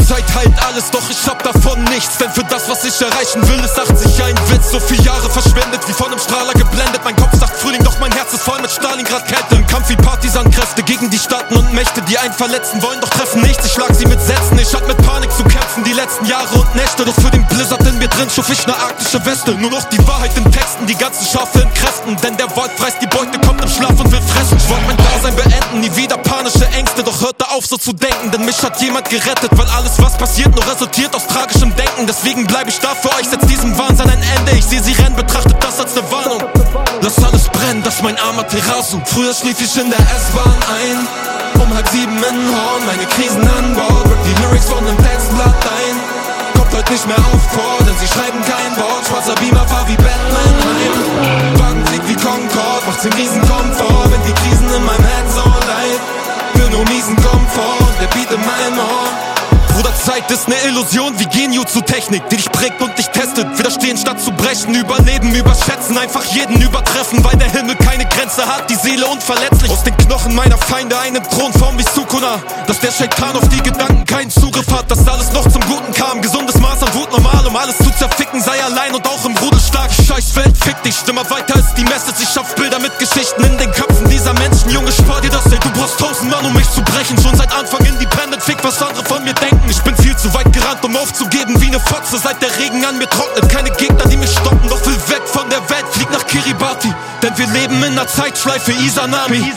Zeit heilt alles, doch ich hab davon nichts. Denn für das, was ich erreichen will, ist 80 ein Witz. So viele Jahre verschwendet, wie von einem Strahler geblendet. Mein Kopf sagt Frühling, doch mein Herz ist voll mit Stalingrad-Kälte. Im Kampf wie Partisankräfte gegen die Staaten und Mächte, die einen verletzen wollen, doch treffen nichts. Ich schlag sie mit Sätzen, ich hab mit Panik zu kämpfen die letzten Jahre und Nächte. Doch für den Blizzard in mir drin schuf ich ne arktische Weste. Nur noch die Wahrheit in Texten, die ganzen Schafe in Kräften. Denn der Wald reißt die Beute, kommt im Schlaf und will fressen. Ich wollte mein Dasein beenden, nie wieder panische Ängste. Doch hörte auf so zu denken, denn mich hat jemand gerettet. Weil alles was passiert nur resultiert aus tragischem Denken. Deswegen bleib ich da für euch, setz diesem Wahnsinn ein Ende. Ich seh sie rennen, betrachtet das als ne Warnung. Lass alles brennen, das ist mein armer Terrasu. Früher schlief ich in der S-Bahn ein, um 6:30 in Horn, meine Krisen an Bord. Rip die Lyrics von nem Textblatt ein, kommt heute nicht mehr auf vor, denn sie schreiben kein Wort. Schwarzer Beamer, fahr wie Batman heim, Wagen fliegt wie Concorde, macht's den Riesenkomfort. Wenn die Krisen in meinem Head so leid, will nur miesen Komfort und der Beat in meinem Ohr. Bruder, Zeit ist ne Illusion wie Genjutsu-Technik, die dich prägt und dich testet. Widerstehen statt zu brechen, überleben, überschätzen, einfach jeden übertreffen. Weil der Himmel keine Grenze hat, die Seele unverletzlich. Aus den Knochen meiner Feinde einen Thronform wie Sukuna. Dass der Shaitan auf die Gedanken keinen Zugriff hat, dass alles noch zum Guten kam. Gesundes Maß an Wut normal, um alles zu zerficken. Sei allein und auch im Rudel stark. Scheiß Welt, fick dich, stimme weiter ist die Message. Ich schaff Bilder mit Geschichten in den Köpfen dieser Menschen. Junge, spar dir das, ey, du brauchst 1000 Mann, um mich zu brechen. Schon seit Anfang independent, fick was andere von mir denken. Ich bin viel zu weit gerannt, um aufzugeben wie ne Fotze. Seit der Regen an mir trocknet, keine Gegner, die mich stoppen. Doch will weg von der Welt, flieg nach Kiribati. Denn wir leben in ner Zeitschleife Izanami.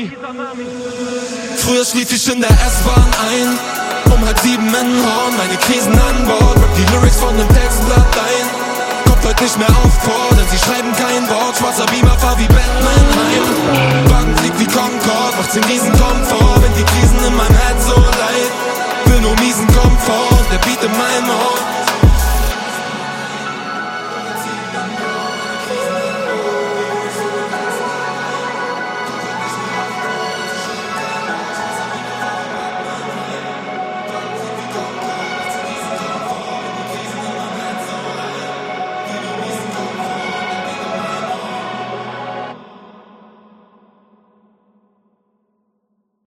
Früher schlief ich in der S-Bahn ein, um 6:30 in Horn, meine Krisen an Bord. Rip die Lyrics von nem Textblatt ein, kommt heute nicht mehr auf vor, denn sie schreiben